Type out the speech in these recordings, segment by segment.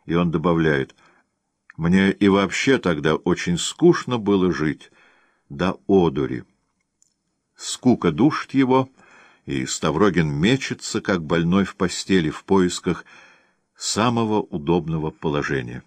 И он добавляет: «Мне и вообще тогда очень скучно было жить, до одури». Скука душит его, и Ставрогин мечется, как больной в постели, в поисках самого удобного положения.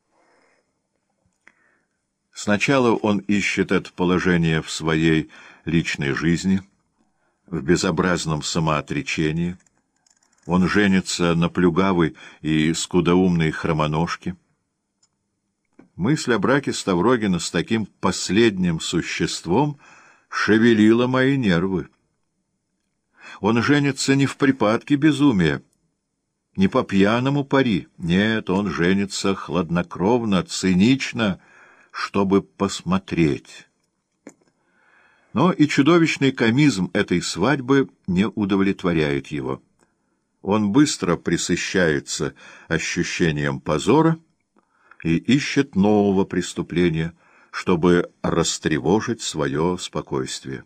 Сначала он ищет это положение в своей личной жизни, в безобразном самоотречении. Он женится на плюгавой и скудоумной хромоножке. Мысль о браке Ставрогина с таким последним существом шевелила мои нервы. Он женится не в припадке безумия, не по пьяному пари. Нет, он женится хладнокровно, цинично, чтобы посмотреть. Но и чудовищный комизм этой свадьбы не удовлетворяет его. Он быстро пресыщается ощущением позора и ищет нового преступления, чтобы растревожить свое спокойствие.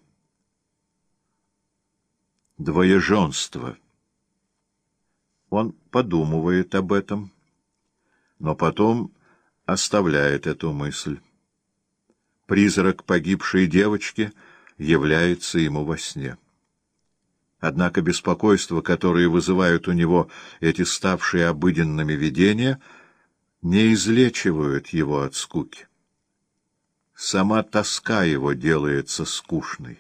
Двоеженство. Он подумывает об этом, но потом оставляет эту мысль. Призрак погибшей девочки является ему во сне. Однако беспокойство, которое вызывают у него эти ставшие обыденными видения, не излечивают его от скуки. Сама тоска его делается скучной.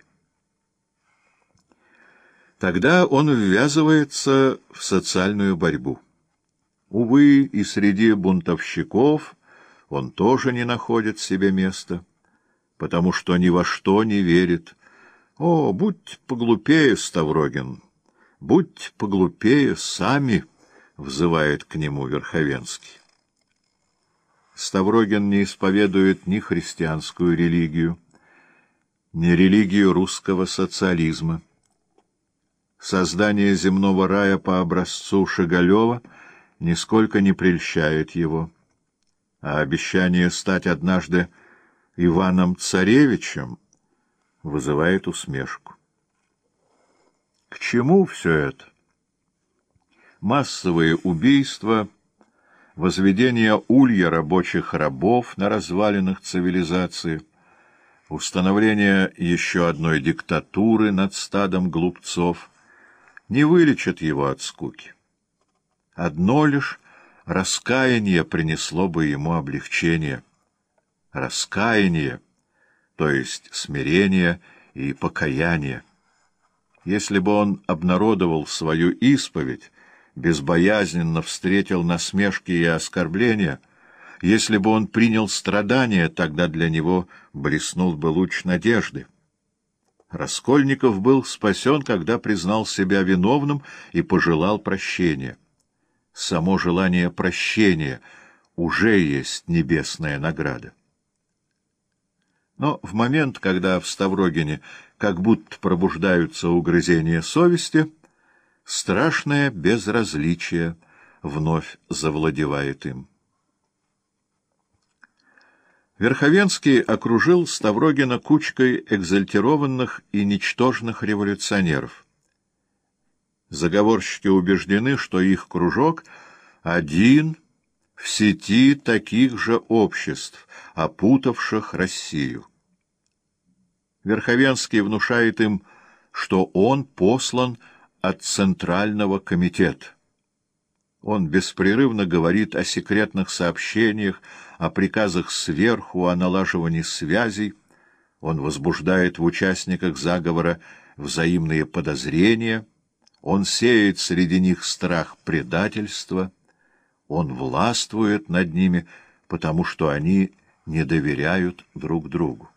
Тогда он ввязывается в социальную борьбу. Увы, и среди бунтовщиков он тоже не находит себе места, потому что ни во что не верит. О, будь поглупее, Ставрогин, будь поглупее сами, взывает к нему Верховенский. Ставрогин не исповедует ни христианскую религию, ни религию русского социализма. Создание земного рая по образцу Шигалева нисколько не прельщает его, а обещание стать однажды Иваном-царевичем вызывает усмешку. К чему все это? Массовые убийства, возведение улья рабочих рабов на развалинах цивилизации, установление еще одной диктатуры над стадом глупцов не вылечат его от скуки. Одно лишь раскаяние принесло бы ему облегчение. Раскаяние, то есть смирение и покаяние. Если бы он обнародовал свою исповедь, безбоязненно встретил насмешки и оскорбления, если бы он принял страдания, тогда для него блеснул бы луч надежды. Раскольников был спасен, когда признал себя виновным и пожелал прощения. Само желание прощения уже есть небесная награда. Но в момент, когда в Ставрогине как будто пробуждаются угрызения совести, страшное безразличие вновь завладевает им. Верховенский окружил Ставрогина кучкой экзальтированных и ничтожных революционеров. Заговорщики убеждены, что их кружок один в сети таких же обществ, опутавших Россию. Верховенский внушает им, что он послан от Центрального комитета. Он беспрерывно говорит о секретных сообщениях, о приказах сверху, о налаживании связей. Он возбуждает в участниках заговора взаимные подозрения. Он сеет среди них страх предательства. Он властвует над ними, потому что они не доверяют друг другу.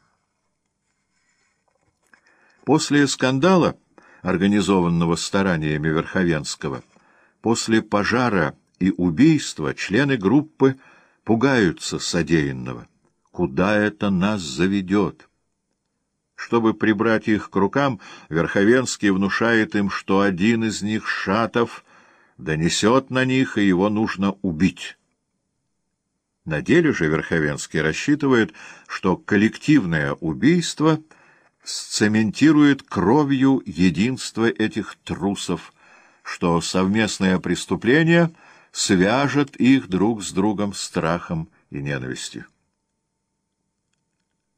После скандала, организованного стараниями Верховенского, после пожара и убийства члены группы пугаются содеянного. Куда это нас заведет? Чтобы прибрать их к рукам, Верховенский внушает им, что один из них, Шатов, донесет на них, и его нужно убить. На деле же Верховенский рассчитывает, что коллективное убийство сцементирует кровью единство этих трусов, что совместное преступление свяжет их друг с другом страхом и ненавистью.